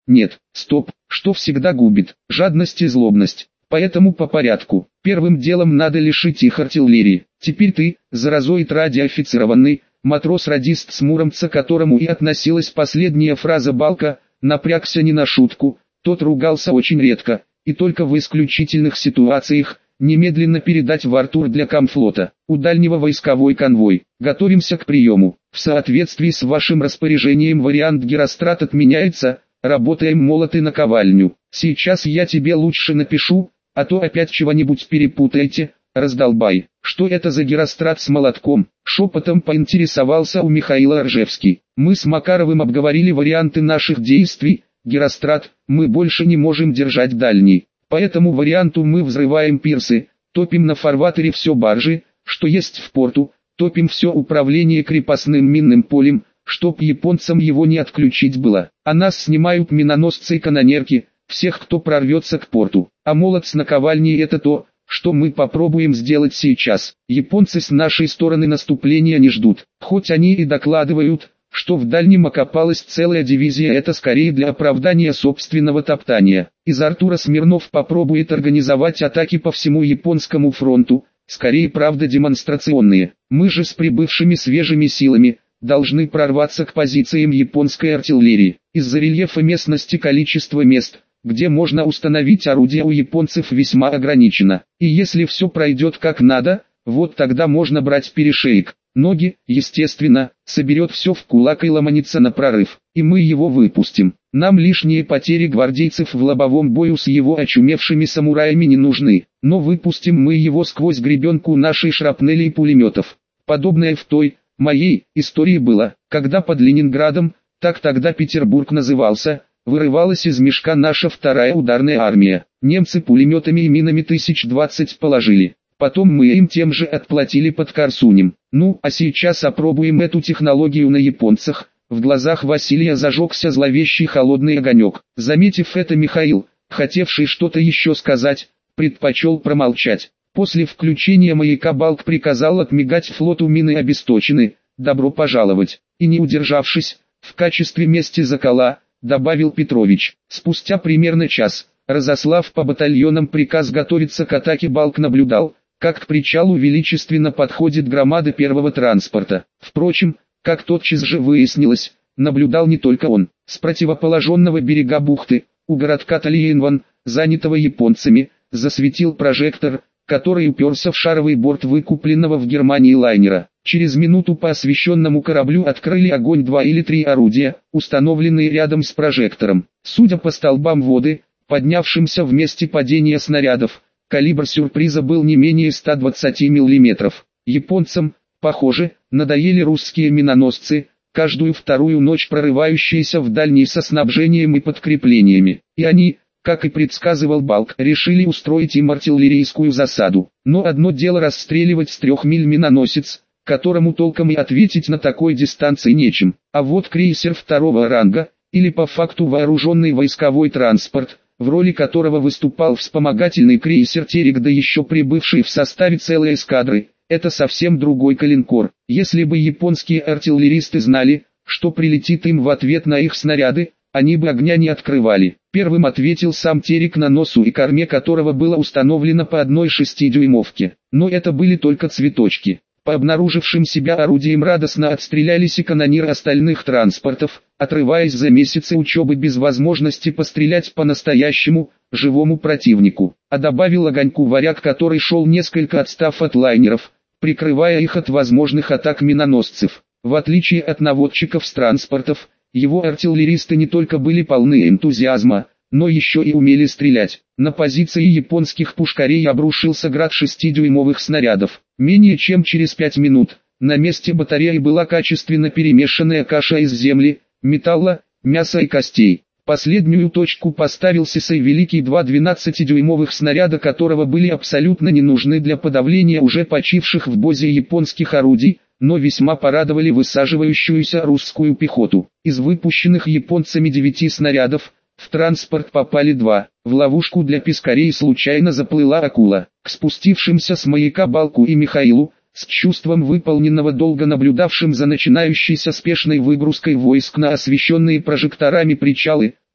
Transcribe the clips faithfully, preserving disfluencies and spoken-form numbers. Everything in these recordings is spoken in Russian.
Нет, стоп, что всегда губит, жадность и злобность. Поэтому по порядку. Первым делом надо лишить их артиллерии. Теперь ты, заразоид радиоофицированный, матрос-радист с Муромца, к которому и относилась последняя фраза Балка, напрягся не на шутку, тот ругался очень редко, и только в исключительных ситуациях, немедленно передать в Артур для комфлота, у дальнего войсковой конвой. Готовимся к приему. В соответствии с вашим распоряжением вариант Герострат отменяется, работаем молот и наковальню. Сейчас я тебе лучше напишу, а то опять чего-нибудь перепутаете, раздолбай. Что это за Герострат с молотком? Шепотом поинтересовался у Михаила Ржевский. Мы с Макаровым обговорили варианты наших действий. Герострат, мы больше не можем держать дальний. По этому варианту мы взрываем пирсы, топим на фарватере все баржи, что есть в порту, топим все управление крепостным минным полем, чтоб японцам его не отключить было. А нас снимают миноносцы и канонерки, всех, кто прорвется к порту. А молот с наковальней — это то, что мы попробуем сделать сейчас. Японцы с нашей стороны наступления не ждут, хоть они и докладывают, что в дальнем окопалась целая дивизия, это скорее для оправдания собственного топтания. Из Артура Смирнов попробует организовать атаки по всему японскому фронту, скорее правда демонстрационные. Мы же с прибывшими свежими силами должны прорваться к позициям японской артиллерии. Из-за рельефа местности количество мест, где можно установить орудия, у японцев весьма ограничено. И если все пройдет как надо, вот тогда можно брать перешеек. Ноги, естественно, соберет все в кулак и ломанится на прорыв, и мы его выпустим. Нам лишние потери гвардейцев в лобовом бою с его очумевшими самураями не нужны, но выпустим мы его сквозь гребенку нашей шрапнели и пулеметов. Подобное в той, моей, истории было, когда под Ленинградом, так тогда Петербург назывался, вырывалась из мешка наша вторая ударная армия. Немцы пулеметами и минами тысяч двадцать положили. Потом мы им тем же отплатили под Корсунем. Ну, а сейчас опробуем эту технологию на японцах. В глазах Василия зажегся зловещий холодный огонек. Заметив это, Михаил, хотевший что-то еще сказать, предпочел промолчать. После включения маяка Балк приказал отмигать флоту мины обесточены, добро пожаловать. И не удержавшись, в качестве мести за кола, добавил Петрович. Спустя примерно час, разослав по батальонам приказ готовиться к атаке, Балк наблюдал, как к причалу величественно подходит громада первого транспорта. Впрочем, как тотчас же выяснилось, наблюдал не только он. С противоположного берега бухты, у городка Тальенван, занятого японцами, засветил прожектор, который уперся в шаровый борт выкупленного в Германии лайнера. Через минуту по освещенному кораблю открыли огонь два или три орудия, установленные рядом с прожектором. Судя по столбам воды, поднявшимся в месте падения снарядов, калибр сюрприза был не менее ста двадцати миллиметров. Японцам, похоже, надоели русские миноносцы, каждую вторую ночь прорывающиеся в дальний со снабжением и подкреплениями. И они, как и предсказывал Балк, решили устроить им артиллерийскую засаду. Но одно дело расстреливать с трех миль миноносец, которому толком и ответить на такой дистанции нечем. А вот крейсер второго ранга, или по факту вооруженный войсковой транспорт, в роли которого выступал вспомогательный крейсер Терек, да еще прибывший в составе целой эскадры, это совсем другой калинкор. Если бы японские артиллеристы знали, что прилетит им в ответ на их снаряды, они бы огня не открывали. Первым ответил сам Терек, на носу и корме которого было установлено по одной шестидюймовке. Но это были только цветочки. По обнаружившим себя орудиям радостно отстрелялись и канониры остальных транспортов, отрываясь за месяцы учебы без возможности пострелять по настоящему, живому противнику. А добавил огоньку варяг, который шел несколько отстав от лайнеров, прикрывая их от возможных атак миноносцев. В отличие от наводчиков с транспортов, его артиллеристы не только были полны энтузиазма, но еще и умели стрелять. На позиции японских пушкарей обрушился град шестидюймовых снарядов. Менее чем через пять минут, на месте батареи была качественно перемешанная каша из земли, металла, мяса и костей. Последнюю точку поставил Сисей Великий, два двенадцатидюймовых снаряда которого были абсолютно не нужны для подавления уже почивших в бозе японских орудий, но весьма порадовали высаживающуюся русскую пехоту. Из выпущенных японцами девяти снарядов, в транспорт попали два. В ловушку для пескарей случайно заплыла акула. К спустившимся с маяка Балку и Михаилу, с чувством выполненного долга наблюдавшим за начинающейся спешной выгрузкой войск на освещенные прожекторами причалы,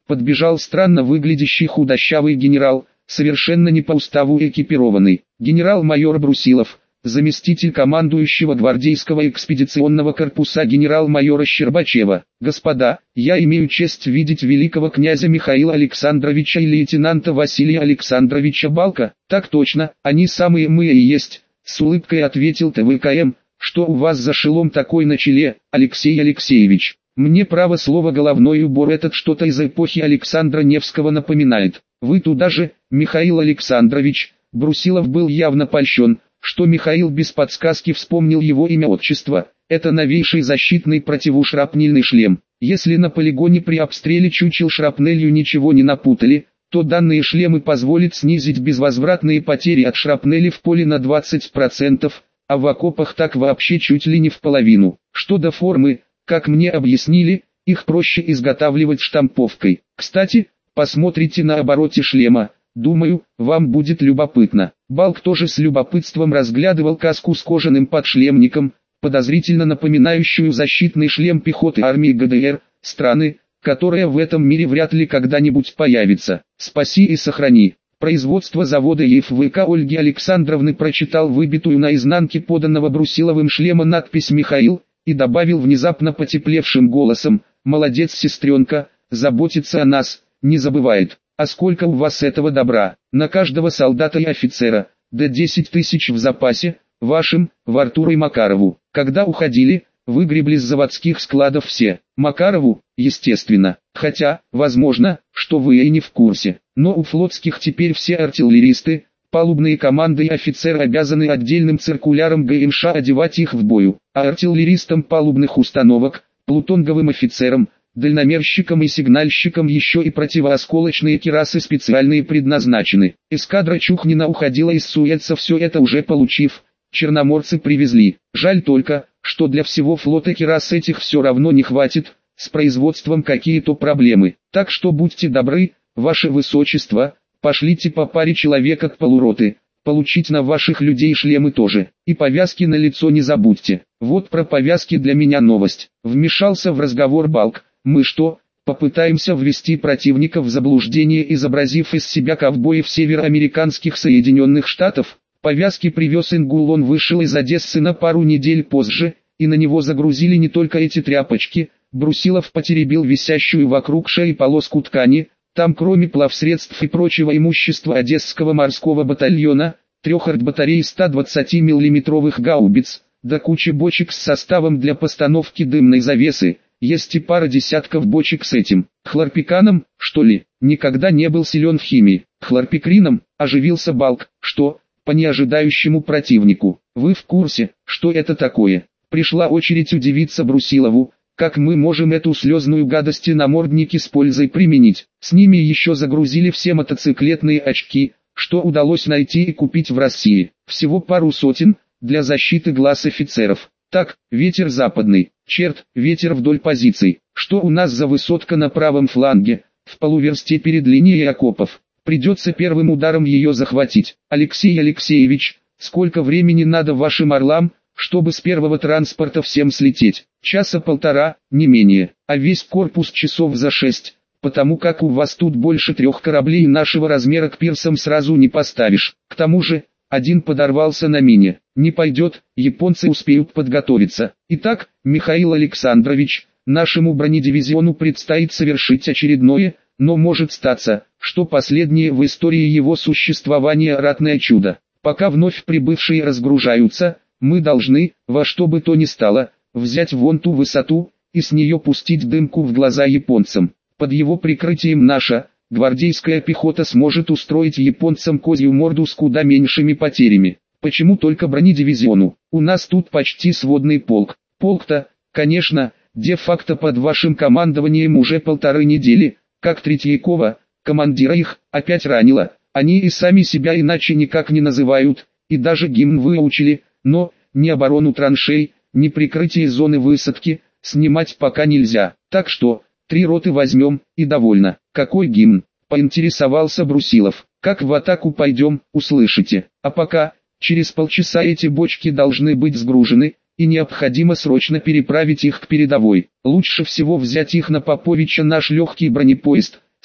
подбежал странно выглядящий худощавый генерал, совершенно не по уставу экипированный. Генерал-майор Брусилов, заместитель командующего гвардейского экспедиционного корпуса генерал-майора Щербачева. Господа, я имею честь видеть великого князя Михаила Александровича и лейтенанта Василия Александровича Балка. Так точно, они самые мы и есть, с улыбкой ответил ТВКМ. Что у вас за шелом такой на челе, Алексей Алексеевич? Мне право слово головной убор этот что-то из эпохи Александра Невского напоминает. Вы туда же, Михаил Александрович. Брусилов был явно польщен, что Михаил без подсказки вспомнил его имя-отчество. Это новейший защитный противошрапнельный шлем. Если на полигоне при обстреле чучел шрапнелью ничего не напутали, то данные шлемы позволят снизить безвозвратные потери от шрапнели в поле на двадцать процентов, а в окопах так вообще чуть ли не в половину. Что до формы, как мне объяснили, их проще изготавливать штамповкой. Кстати, посмотрите на обороте шлема, думаю, вам будет любопытно. Балк тоже с любопытством разглядывал каску с кожаным подшлемником, подозрительно напоминающую защитный шлем пехоты армии ГДР, страны, которая в этом мире вряд ли когда-нибудь появится. Спаси и сохрани. Производство завода ЕФВК Ольги Александровны прочитал выбитую на изнанке поданного Брусиловым шлема надпись «Михаил» и добавил внезапно потеплевшим голосом: «Молодец, сестренка, заботится о нас, не забывает. А сколько у вас этого добра? На каждого солдата и офицера, да десять тысяч в запасе, вашим, в Артуру и Макарову. Когда уходили, выгребли с заводских складов все. Макарову, естественно, хотя, возможно, что вы и не в курсе. Но у флотских теперь все артиллеристы, палубные команды и офицеры обязаны отдельным циркуляром ГНШ одевать их в бою, а артиллеристам палубных установок, плутонговым офицерам, дальномерщикам и сигнальщикам еще и противоосколочные кирасы специальные предназначены. Эскадра Чухнина уходила из Суэца, все это уже получив, черноморцы привезли. Жаль только, что для всего флота кирас этих все равно не хватит, с производством какие-то проблемы. Так что будьте добры, ваше высочество, пошлите по паре человек от полуроты, получить на ваших людей шлемы тоже, и повязки на лицо не забудьте. Вот про повязки для меня новость. Вмешался в разговор Балк. Мы что, попытаемся ввести противника в заблуждение, изобразив из себя ковбоев североамериканских Соединенных Штатов? Повязки привез Ингул, он вышел из Одессы на пару недель позже, и на него загрузили не только эти тряпочки. Брусилов потеребил висящую вокруг шеи полоску ткани. Там кроме плавсредств и прочего имущества Одесского морского батальона, трех артбатарей ста двадцати миллиметровых гаубиц, да куча бочек с составом для постановки дымной завесы, есть и пара десятков бочек с этим, хлорпиканом, что ли. Никогда не был силен в химии. Хлорпикрином, оживился Балк. Что, по неожидающему противнику? Вы в курсе, что это такое? Пришла очередь удивиться Брусилову. Как мы можем эту слезную гадость и намордники с пользой применить? С ними еще загрузили все мотоциклетные очки, что удалось найти и купить в России. Всего пару сотен, для защиты глаз офицеров. Так, ветер западный, черт, ветер вдоль позиций. Что у нас за высотка на правом фланге, в полуверсте перед линией окопов? Придется первым ударом ее захватить. Алексей Алексеевич, сколько времени надо вашим орлам, чтобы с первого транспорта всем слететь? Часа полтора, не менее, а весь корпус часов за шесть, потому как у вас тут больше трех кораблей нашего размера к пирсам сразу не поставишь. К тому же, один подорвался на мине. Не пойдет, японцы успеют подготовиться. Итак, Михаил Александрович, нашему бронедивизиону предстоит совершить очередное, но может статься, что последнее в истории его существования ратное чудо. Пока вновь прибывшие разгружаются, мы должны, во что бы то ни стало, взять вон ту высоту, и с нее пустить дымку в глаза японцам. Под его прикрытием наша, гвардейская пехота сможет устроить японцам козью морду с куда меньшими потерями. Почему только бронедивизиону? У нас тут почти сводный полк. Полк-то, конечно, де-факто под вашим командованием уже полторы недели, как Третьякова, командира их, опять ранило. Они и сами себя иначе никак не называют, и даже гимн выучили, но, ни оборону траншей, ни прикрытие зоны высадки, снимать пока нельзя. Так что, три роты возьмем, и довольно. Какой гимн? Поинтересовался Брусилов. Как в атаку пойдем, услышите. А пока, через полчаса эти бочки должны быть сгружены, и необходимо срочно переправить их к передовой. Лучше всего взять их на Поповича, наш легкий бронепоезд,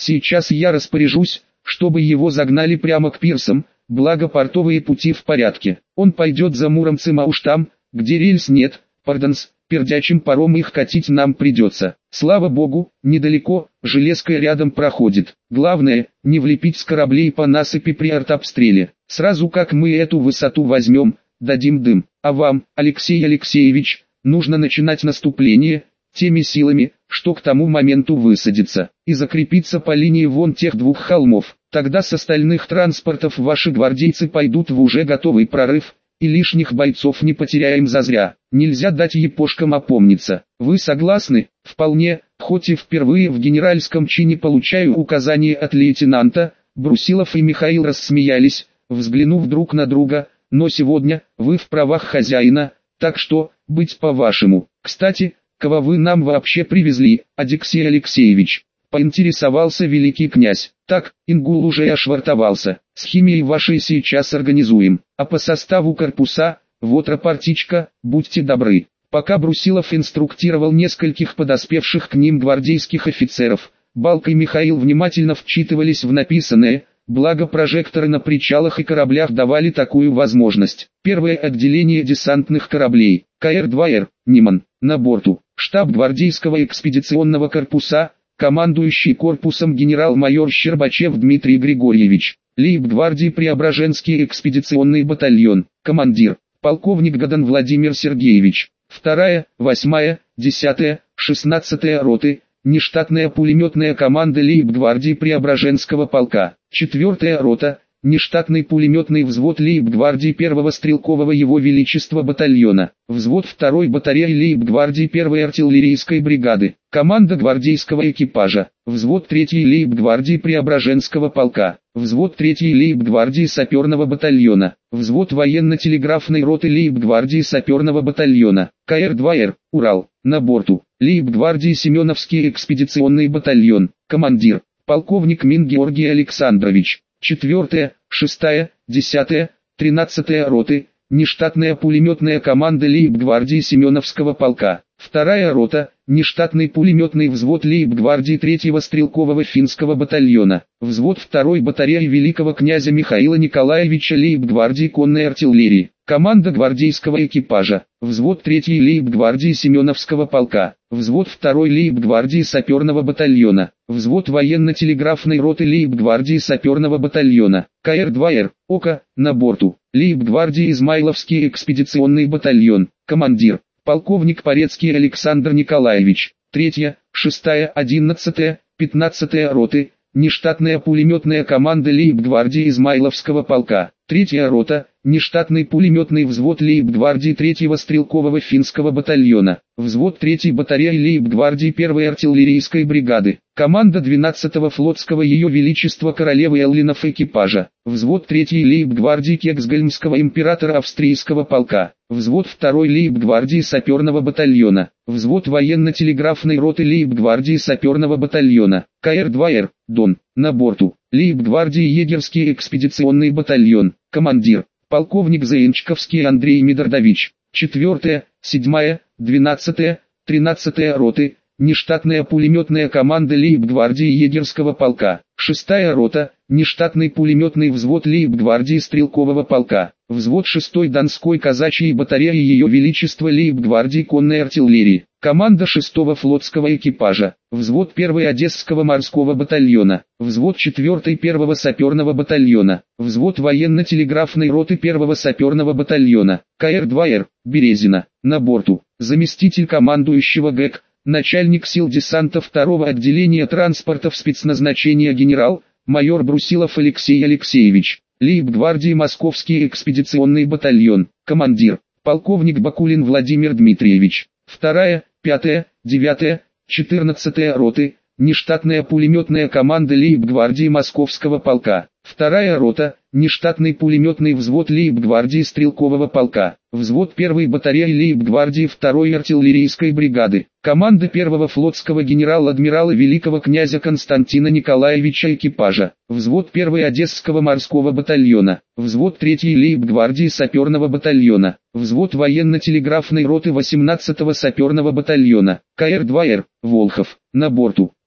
Сейчас я распоряжусь, чтобы его загнали прямо к пирсам, благо портовые пути в порядке. Он пойдет за Муромцем, а уж там, где рельс нет, пардонс, пердячим паром их катить нам придется. Слава богу, недалеко, железка рядом проходит. Главное, не влепить с кораблей по насыпи при артобстреле. Сразу как мы эту высоту возьмем, дадим дым. А вам, Алексей Алексеевич, нужно начинать наступление, теми силами, что к тому моменту высадится, и закрепиться по линии вон тех двух холмов. Тогда с остальных транспортов ваши гвардейцы пойдут в уже готовый прорыв, и лишних бойцов не потеряем зазря. Нельзя дать епошкам опомниться. Вы согласны? Вполне, хоть и впервые в генеральском чине получаю указание от лейтенанта. Брусилов и Михаил рассмеялись, взглянув друг на друга, но сегодня вы в правах хозяина, так что, быть по-вашему. Кстати, кого вы нам вообще привезли, Алексей Алексеевич? Поинтересовался великий князь. Так, Ингул уже ошвартовался. С химией вашей сейчас организуем. А по составу корпуса, вот рапортичка, будьте добры. Пока Брусилов инструктировал нескольких подоспевших к ним гвардейских офицеров, Балка и Михаил внимательно вчитывались в написанное, благо прожекторы на причалах и кораблях давали такую возможность. Первое отделение десантных кораблей, Ка Эр два Эр, Неман, на борту. Штаб гвардейского экспедиционного корпуса, командующий корпусом генерал-майор Щербачев Дмитрий Григорьевич. Лейб-гвардии Преображенский экспедиционный батальон, командир, полковник Гадан Владимир Сергеевич. Вторая, восьмая, десятая, шестнадцатая роты, нештатная пулеметная команда Лейб-гвардии Преображенского полка. Четвертая рота, нештатный пулеметный взвод Лейб-гвардии первого стрелкового Его Величества батальона. Взвод второй батареи Лейб-гвардии первой артиллерийской бригады. Команда гвардейского экипажа. Взвод третьей Лейб-гвардии Преображенского полка. Взвод третьей Лейб-гвардии саперного батальона. Взвод военно-телеграфной роты Лейб-гвардии саперного батальона. Ка Эр два Эр, Урал, на борту. Лейб-гвардии Семеновский экспедиционный батальон. Командир, полковник Мин Георгий Александрович. Четвертая, шестая, десятая, тринадцатая роты, нештатная пулеметная команда Лейб-гвардии Семеновского полка. Вторая рота, нештатный пулеметный взвод Лейб-гвардии третьего стрелкового финского батальона. Взвод второй батареи великого князя Михаила Николаевича Лейб-гвардии конной артиллерии. Команда гвардейского экипажа. Взвод третьей Лейб-гвардии Семеновского полка. Взвод второй Лейб-гвардии саперного батальона. Взвод военно-телеграфной роты Лейб-гвардии саперного батальона. Ка Эр два Эр, Ока, на борту. Лейб-гвардии Измайловский экспедиционный батальон. Командир, полковник Порецкий Александр Николаевич. Третья, шестая, одиннадцатая, пятнадцатая роты, нештатная пулеметная команда Лейб-гвардии Измайловского полка. Третья рота, нештатный пулеметный взвод Лейб-гвардии третьего стрелкового финского батальона. Взвод третьей батареи Лейб-гвардии первой артиллерийской бригады. Команда двенадцатого флотского Ее Величества Королевы Эллинов экипажа. Взвод третьей Лейб-гвардии Кексгольмского императора австрийского полка. Взвод второй Лейб-гвардии саперного батальона. Взвод военно-телеграфной роты Лейб-гвардии саперного батальона. Ка Эр два Эр, Дон, на борту. Лейб-гвардии Егерский экспедиционный батальон. Командир, полковник Заинчковский Андрей Медордович. Четвертая, седьмая, двенадцатая, тринадцатая роты, нештатная пулеметная команда Лейб-гвардии Егерского полка. Шестая рота, нештатный пулеметный взвод Лейб-гвардии стрелкового полка. Взвод шестой Донской казачьей батареи Ее Величества Лейб-гвардии конной артиллерии. Команда шестого флотского экипажа. Взвод первого Одесского морского батальона. Взвод четвертый первого саперного батальона. Взвод военно-телеграфной роты первого саперного батальона. Ка Эр два Эр, Березина, на борту. Заместитель командующего Гэ К, начальник сил десанта второго отделения транспортов спецназначения генерал, майор Брусилов Алексей Алексеевич. Лейб-гвардии Московский экспедиционный батальон. Командир, полковник Бакулин Владимир Дмитриевич. Вторая, пятая, девятая, четырнадцатая роты, нештатная пулеметная команда Лейб-гвардии Московского полка. Вторая рота, нештатный пулеметный взвод Лейб-гвардии стрелкового полка. Взвод первой батареи Лейб-гвардии второй артиллерийской бригады. Команда первого флотского генерал-адмирала великого князя Константина Николаевича экипажа. Взвод первого Одесского морского батальона. Взвод третьей Лейб-гвардии саперного батальона. Взвод военно-телеграфной роты восемнадцатого саперного батальона. Ка Эр два Эр, Волхов, на борту.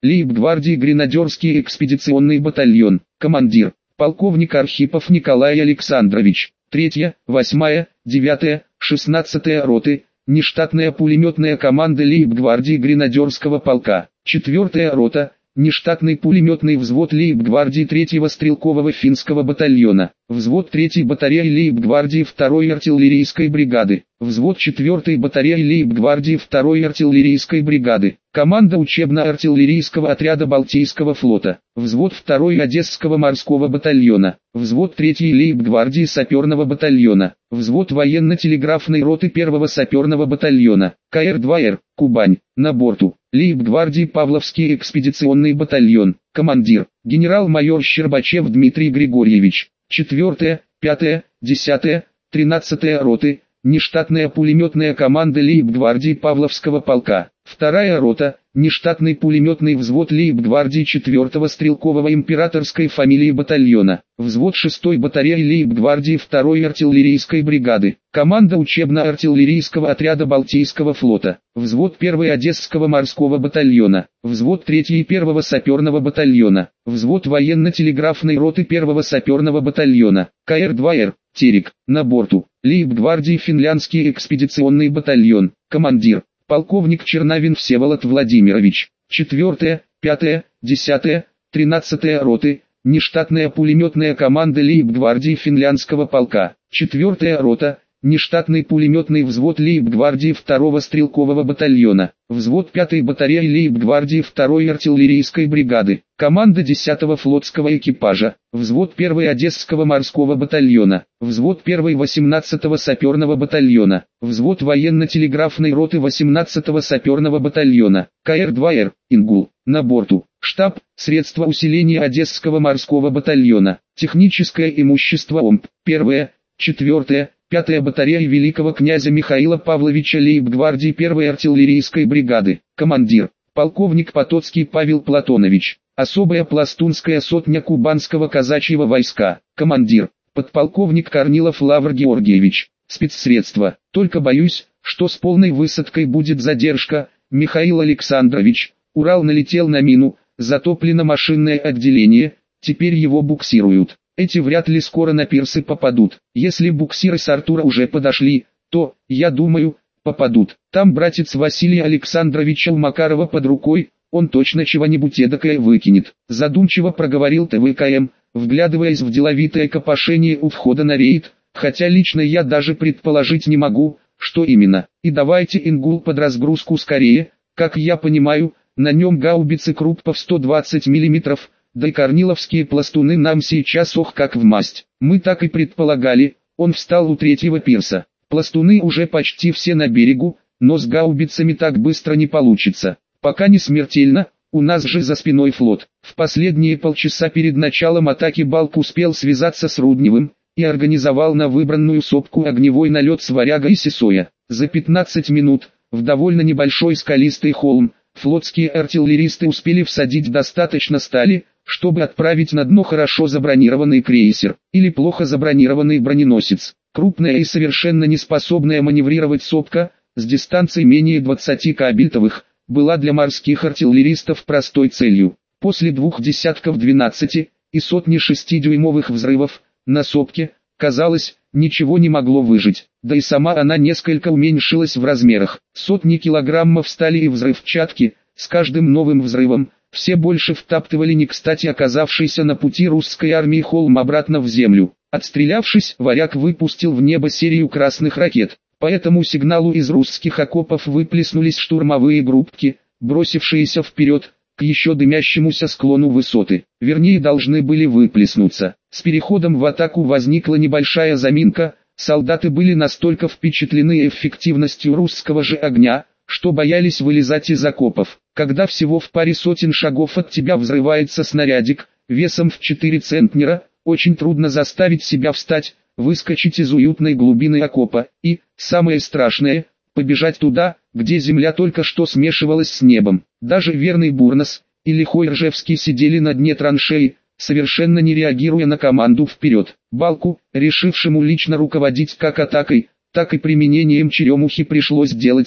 Лейб-гвардии гренадерский экспедиционный батальон, командир, полковник Архипов Николай Александрович, третья, восьмая, девятая, шестнадцатая роты, нештатная пулеметная команда Лейб-гвардии гренадерского полка, четвертая рота, нештатный пулеметный взвод Лейб-гвардии третьего стрелкового финского батальона, взвод третьей батареи Лейб-гвардии второй артиллерийской бригады, взвод четвертой батареи Лейб-гвардии второй артиллерийской бригады, команда учебно-артиллерийского отряда Балтийского флота, взвод второй Одесского морского батальона, взвод третьей Лейб-гвардии саперного батальона, взвод военно-телеграфной роты первого саперного батальона, ка эр два эр, Кубань, на борту, Лейб-гвардии Павловский экспедиционный батальон, командир, генерал-майор Щербачев Дмитрий Григорьевич, четвертая, пятая, десятая, тринадцатая роты, нештатная пулеметная команда Лейб-гвардии Павловского полка, вторая рота, нештатный пулеметный взвод Лейб-гвардии четвертого стрелкового императорской фамилии батальона, взвод шестой батареи Лейб-гвардии второй артиллерийской бригады, команда учебно-артиллерийского отряда Балтийского флота, взвод первый Одесского морского батальона, взвод третий первого саперного батальона, взвод военно-телеграфной роты первого саперного батальона, ка эр два эр, Терек, на борту, Лейб-гвардии финляндский экспедиционный батальон, командир, полковник Чернавин Всеволод Владимирович, четвертая, пятая, десятая, тринадцатая роты, нештатная пулеметная команда Лейб-гвардии финляндского полка, четвертая рота, нештатный пулеметный взвод Лейб-гвардии второго стрелкового батальона, взвод пятой батареи Лейб-гвардии второй артиллерийской бригады, команда десятого флотского экипажа, взвод первый Одесского морского батальона, взвод первый восемнадцатого саперного батальона, взвод военно-телеграфной роты восемнадцатого саперного батальона, ка эр два эр, Ингул, на борту, штаб, средства усиления Одесского морского батальона, техническое имущество ОМП, первое, четвертое, пятая батарея великого князя Михаила Павловича Лейб-гвардии первой артиллерийской бригады, командир, полковник Потоцкий Павел Платонович, особая пластунская сотня Кубанского казачьего войска, командир, подполковник Корнилов Лавр Георгиевич, спецсредства, только боюсь, что с полной высадкой будет задержка, Михаил Александрович, Урал налетел на мину, затоплено машинное отделение, теперь его буксируют. Эти вряд ли скоро на пирсы попадут. Если буксиры с Артура уже подошли, то, я думаю, попадут. Там братец Василия Александровича у Макарова под рукой, он точно чего-нибудь эдакое выкинет. Задумчиво проговорил тэ вэ ка эм, вглядываясь в деловитое копошение у входа на рейд, хотя лично я даже предположить не могу, что именно. И давайте Ингул под разгрузку скорее, как я понимаю, на нем гаубицы Круппов сто двадцать миллиметров, да и корниловские пластуны нам сейчас ох как в масть. Мы так и предполагали, он встал у третьего пирса. Пластуны уже почти все на берегу, но с гаубицами так быстро не получится. Пока не смертельно, у нас же за спиной флот. В последние полчаса перед началом атаки Балк успел связаться с Рудневым и организовал на выбранную сопку огневой налет с Варяга и Сесоя. За пятнадцать минут, в довольно небольшой скалистый холм, флотские артиллеристы успели всадить достаточно стали, чтобы отправить на дно хорошо забронированный крейсер, или плохо забронированный броненосец. Крупная и совершенно неспособная маневрировать сопка, с дистанцией менее двадцати кабельтовых, была для морских артиллеристов простой целью. После двух десятков двенадцати и сотни шестидюймовых взрывов, на сопке, казалось, ничего не могло выжить, да и сама она несколько уменьшилась в размерах. Сотни килограммов стали и взрывчатки, с каждым новым взрывом, все больше втаптывали не кстати оказавшийся на пути русской армии холм обратно в землю. Отстрелявшись, Варяг выпустил в небо серию красных ракет. По этому сигналу из русских окопов выплеснулись штурмовые группки, бросившиеся вперед, к еще дымящемуся склону высоты. Вернее, должны были выплеснуться. С переходом в атаку возникла небольшая заминка, солдаты были настолько впечатлены эффективностью русского же огня, что боялись вылезать из окопов. Когда всего в паре сотен шагов от тебя взрывается снарядик, весом в четыре центнера, очень трудно заставить себя встать, выскочить из уютной глубины окопа и, самое страшное, побежать туда, где земля только что смешивалась с небом. Даже верный Бурнос и лихой Ржевский сидели на дне траншеи, совершенно не реагируя на команду вперед. Балку, решившему лично руководить как атакой, так и применением черемухи, пришлось делать то,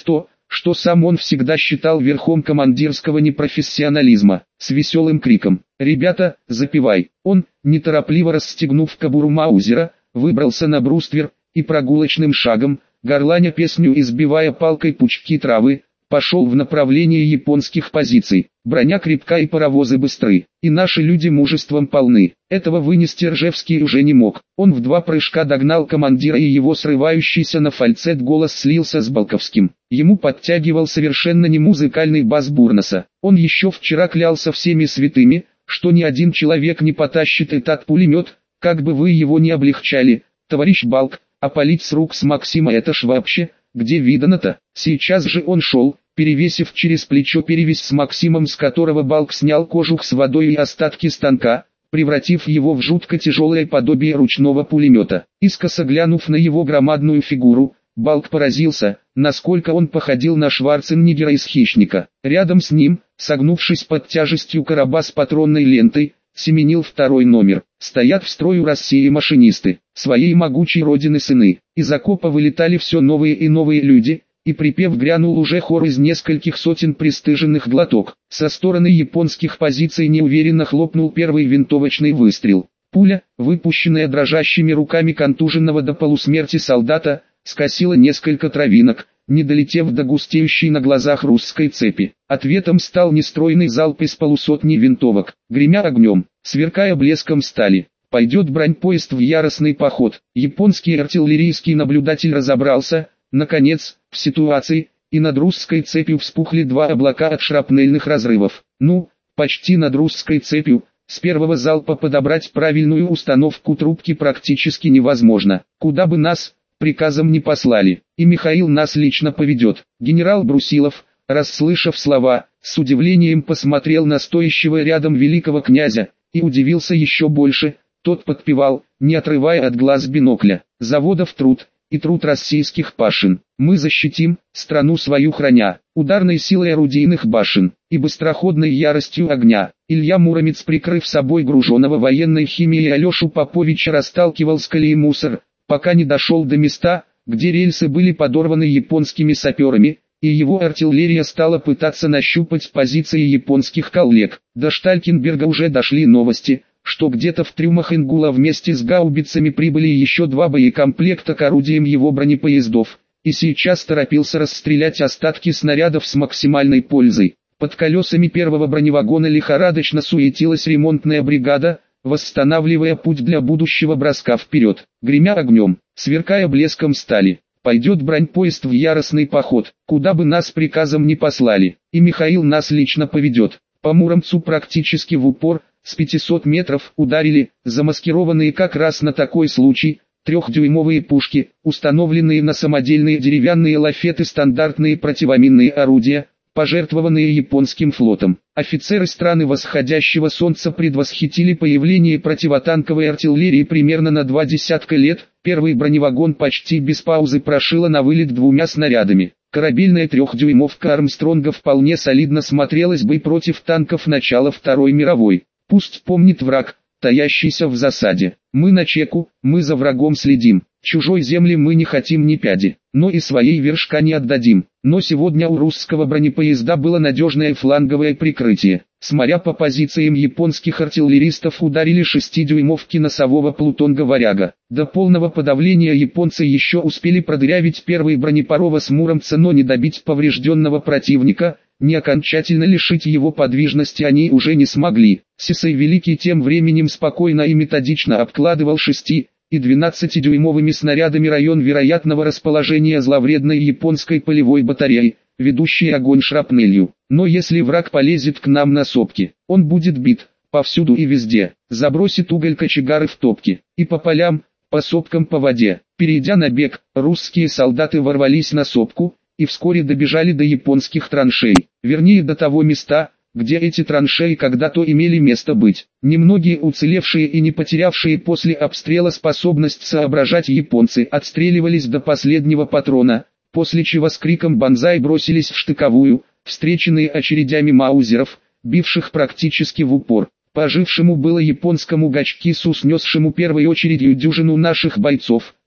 что сам он всегда считал верхом командирского непрофессионализма, с веселым криком «Ребята, запивай!». Он, неторопливо расстегнув кобуру маузера, выбрался на бруствер и прогулочным шагом, горланя песню и сбивая палкой пучки травы, пошел в направлении японских позиций. Броня крепка и паровозы быстры, и наши люди мужеством полны. Этого вынести Ржевский уже не мог. Он в два прыжка догнал командира, и его срывающийся на фальцет голос слился с Балковским. Ему подтягивал совершенно не музыкальный бас Бурнаса. Он еще вчера клялся всеми святыми, что ни один человек не потащит этот пулемет, как бы вы его ни облегчали, товарищ Балк, а палить с рук с Максима это ж вообще, где видано-то. Сейчас же он шел, перевесив через плечо перевязь с Максимом, с которого Балк снял кожух с водой и остатки станка, превратив его в жутко тяжелое подобие ручного пулемета. Искоса глянув на его громадную фигуру, Балк поразился, насколько он походил на Шварценеггера из «Хищника». Рядом с ним, согнувшись под тяжестью короба с патронной лентой, семенил второй номер. Стоят в строю России машинисты, своей могучей родины сыны. Из окопа вылетали все новые и новые люди, и припев грянул уже хор из нескольких сотен пристыженных глоток. Со стороны японских позиций неуверенно хлопнул первый винтовочный выстрел. Пуля, выпущенная дрожащими руками контуженного до полусмерти солдата, скосила несколько травинок, не долетев до густеющей на глазах русской цепи. Ответом стал нестройный залп из полусотни винтовок, гремя огнем, сверкая блеском стали. Пойдет бронепоезд в яростный поход. Японский артиллерийский наблюдатель разобрался, наконец, в ситуации, и над русской цепью вспухли два облака от шрапнельных разрывов. Ну, почти над русской цепью. С первого залпа подобрать правильную установку трубки практически невозможно. Куда бы нас приказом не послали, и Михаил нас лично поведет. Генерал Брусилов, расслышав слова, с удивлением посмотрел на стоящего рядом великого князя, и удивился еще больше. Тот подпевал, не отрывая от глаз бинокля: «Заводов труд, и труд российских пашин. Мы защитим, страну свою храня, ударной силой орудийных башен, и быстроходной яростью огня». Илья Муромец, прикрыв собой груженного военной химией Алешу Поповича, расталкивал с колеи мусор, пока не дошел до места, где рельсы были подорваны японскими саперами, и его артиллерия стала пытаться нащупать позиции японских коллег. До Шталькенберга уже дошли новости, что где-то в трюмах Ингула вместе с гаубицами прибыли еще два боекомплекта к орудиям его бронепоездов, и сейчас торопился расстрелять остатки снарядов с максимальной пользой. Под колесами первого броневагона лихорадочно суетилась ремонтная бригада, восстанавливая путь для будущего броска вперед. Гремя огнем, сверкая блеском стали, пойдет бронепоезд в яростный поход, куда бы нас приказом не послали, и Михаил нас лично поведет. По Муромцу практически в упор, с пятисот метров ударили, замаскированные как раз на такой случай, трехдюймовые пушки, установленные на самодельные деревянные лафеты, стандартные противоминные орудия, пожертвованные японским флотом. Офицеры страны восходящего солнца предвосхитили появление противотанковой артиллерии примерно на два десятка лет. Первый броневагон почти без паузы прошило на вылет двумя снарядами. Корабельная трехдюймовка Армстронга вполне солидно смотрелась бы против танков начала Второй мировой. Пусть помнит враг, таящийся в засаде. Мы на чеку, мы за врагом следим. Чужой земли мы не хотим ни пяди, но и своей вершка не отдадим. Но сегодня у русского бронепоезда было надежное фланговое прикрытие. Смотря по позициям японских артиллеристов, ударили шестидюймовки носового Плутонга «Варяга». До полного подавления японцы еще успели продырявить первый бронепаровоз Муромца, но не добить поврежденного противника, не окончательно лишить его подвижности они уже не смогли. Сисай Великий тем временем спокойно и методично обкладывал шести и двенадцатидюймовыми снарядами район вероятного расположения зловредной японской полевой батареи, ведущей огонь шрапнелью. Но если враг полезет к нам на сопки, он будет бит, повсюду и везде, забросит уголь кочегары в топки, и по полям, по сопкам, по воде. Перейдя на бег, русские солдаты ворвались на сопку, и вскоре добежали до японских траншей, вернее до того места, где эти траншеи когда-то имели место быть. Немногие уцелевшие и не потерявшие после обстрела способность соображать японцы отстреливались до последнего патрона, после чего с криком «Бонзай» бросились в штыковую, встреченные очередями маузеров, бивших практически в упор. Пожившему было японскому Гачкису, снесшему первой очередью дюжину наших бойцов,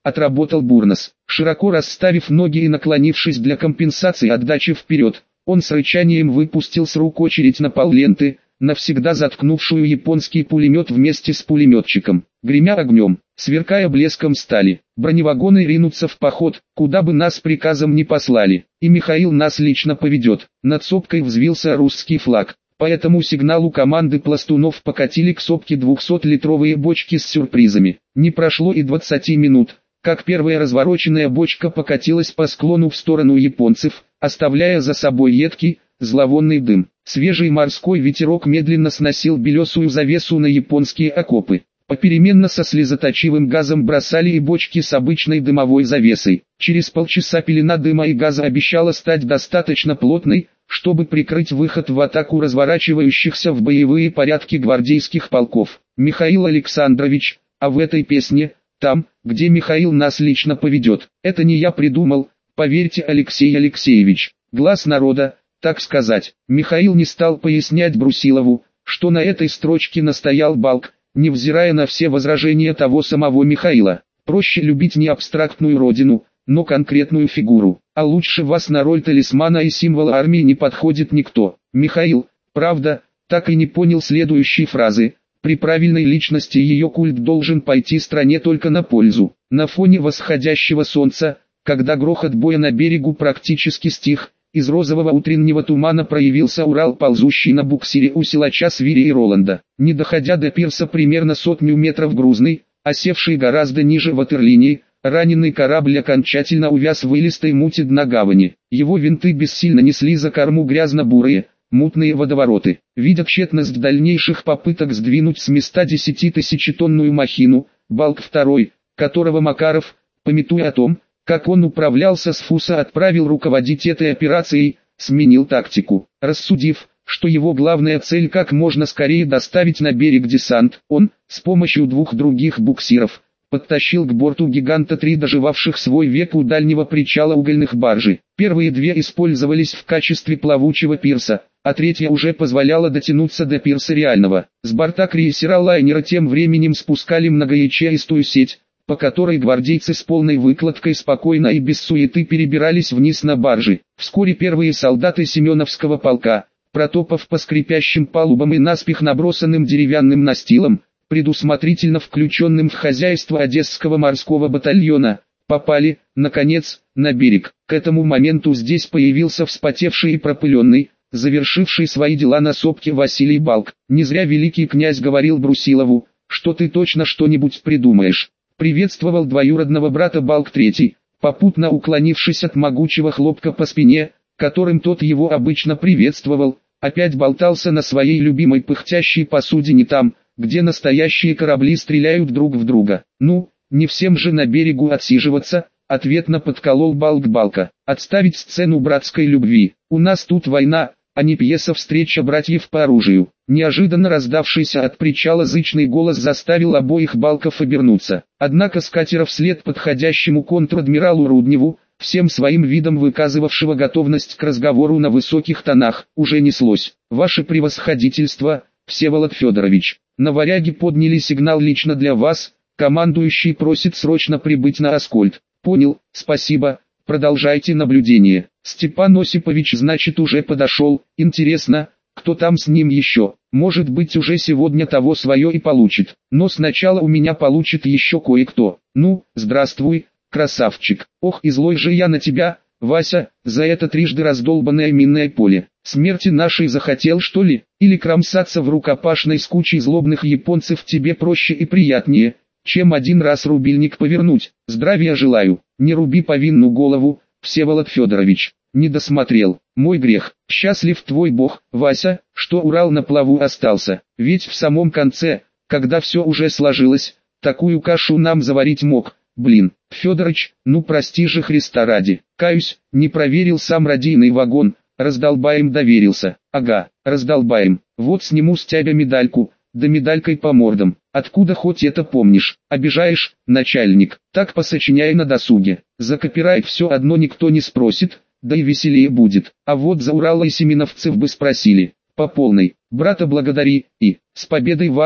отработал Бурнос. Широко расставив ноги и наклонившись для компенсации отдачи вперед, он с рычанием выпустил с рук очередь на полленты, навсегда заткнувшую японский пулемет вместе с пулеметчиком. Гремя огнем, сверкая блеском стали, броневагоны ринутся в поход, куда бы нас приказом не послали, и Михаил нас лично поведет. Над сопкой взвился русский флаг. По этому сигналу команды пластунов покатили к сопке двухсотлитровые бочки с сюрпризами. Не прошло и двадцати минут, как первая развороченная бочка покатилась по склону в сторону японцев, оставляя за собой едкий, зловонный дым. Свежий морской ветерок медленно сносил белесую завесу на японские окопы. Попеременно со слезоточивым газом бросали и бочки с обычной дымовой завесой. Через полчаса пелена дыма и газа обещала стать достаточно плотной, чтобы прикрыть выход в атаку разворачивающихся в боевые порядки гвардейских полков. Михаил Александрович, а в этой песне, там, где Михаил нас лично поведет, это не я придумал, поверьте, Алексей Алексеевич, глаз народа, так сказать. Михаил не стал пояснять Брусилову, что на этой строчке настоял Балк, невзирая на все возражения того самого Михаила. Проще любить не абстрактную родину, но конкретную фигуру, а лучше вас на роль талисмана и символа армии не подходит никто. Михаил, правда, так и не понял следующей фразы: при правильной личности ее культ должен пойти стране только на пользу. На фоне восходящего солнца, когда грохот боя на берегу практически стих, из розового утреннего тумана проявился Урал, ползущий на буксире у силача Свири и Роланда. Не доходя до пирса примерно сотню метров грузный, осевший гораздо ниже ватерлинии, раненый корабль окончательно увяз в илистой мути дна гавани. Его винты бессильно несли за корму грязно-бурые, мутные водовороты. Видя тщетность дальнейших попыток сдвинуть с места десятитысячетонную махину, Балк второй, которого Макаров, памятуя о том, как он управлялся с Фуса, отправил руководить этой операцией, сменил тактику. Рассудив, что его главная цель как можно скорее доставить на берег десант, он, с помощью двух других буксиров, подтащил к борту гиганта три доживавших свой век у дальнего причала угольных баржи. Первые две использовались в качестве плавучего пирса, а третья уже позволяла дотянуться до пирса реального. С борта крейсера-лайнера тем временем спускали многоячеистую сеть, по которой гвардейцы с полной выкладкой спокойно и без суеты перебирались вниз на баржи. Вскоре первые солдаты Семеновского полка, протопав по скрипящим палубам и наспех набросанным деревянным настилам, предусмотрительно включенным в хозяйство Одесского морского батальона, попали, наконец, на берег. К этому моменту здесь появился вспотевший и пропыленный, завершивший свои дела на сопке Василий Балк. Не зря великий князь говорил Брусилову, что ты точно что-нибудь придумаешь. Приветствовал двоюродного брата Балк третий, попутно уклонившись от могучего хлопка по спине, которым тот его обычно приветствовал, опять болтался на своей любимой пыхтящей посудине там, где настоящие корабли стреляют друг в друга. Ну, не всем же на берегу отсиживаться, ответно подколол Балк Балка. Отставить сцену братской любви, у нас тут война, а не пьеса «Встреча братьев по оружию». Неожиданно раздавшийся от причала зычный голос заставил обоих Балков обернуться. Однако с катера вслед подходящему контр-адмиралу Рудневу, всем своим видом выказывавшего готовность к разговору на высоких тонах, уже неслось: «Ваше превосходительство, Всеволод Федорович, на Варяге подняли сигнал лично для вас, командующий просит срочно прибыть на Аскольд». «Понял, спасибо, продолжайте наблюдение». «Степан Осипович, значит, уже подошел. Интересно, кто там с ним еще? Может быть, уже сегодня того свое и получит. Но сначала у меня получит еще кое-кто. Ну, здравствуй, красавчик. Ох, и злой же я на тебя, Вася, за это трижды раздолбанное минное поле. Смерти нашей захотел, что ли? Или кромсаться в рукопашной с кучей злобных японцев тебе проще и приятнее, чем один раз рубильник повернуть? Здравия желаю. Не руби повинную голову, Всеволод Федорович. Не досмотрел. Мой грех. Счастлив твой бог, Вася, что Урал на плаву остался. Ведь в самом конце, когда все уже сложилось, такую кашу нам заварить мог. Блин, Федорыч, ну прости же Христа ради. Каюсь, не проверил сам радийный вагон. Раздолбаем доверился. Ага, раздолбаем. Вот сниму с тебя медальку, да медалькой по мордам. Откуда хоть это помнишь? Обижаешь, начальник? Так посочиняй на досуге. За копирайт все одно никто не спросит, да и веселее будет. А вот за Урала и семеновцев бы спросили. По полной. Брата благодари, и, с победой вас,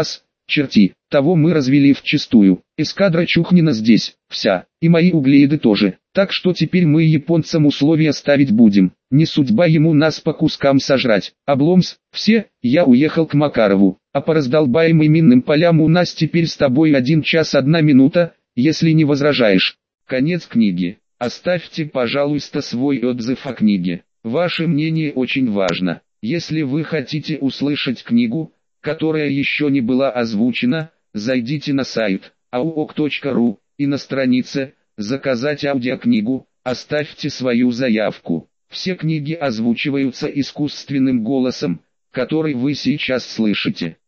черти, того мы развели вчистую. Эскадра Чухнина здесь, вся, и мои углеиды тоже. Так что теперь мы японцам условия ставить будем. Не судьба ему нас по кускам сожрать. Обломс, все, я уехал к Макарову. А по раздолбаемым минным полям у нас теперь с тобой один час одна минута, если не возражаешь. Конец книги. Оставьте, пожалуйста, свой отзыв о книге. Ваше мнение очень важно. Если вы хотите услышать книгу, которая еще не была озвучена, зайдите на сайт ауок точка ру и на странице «Заказать аудиокнигу» оставьте свою заявку. Все книги озвучиваются искусственным голосом, который вы сейчас слышите.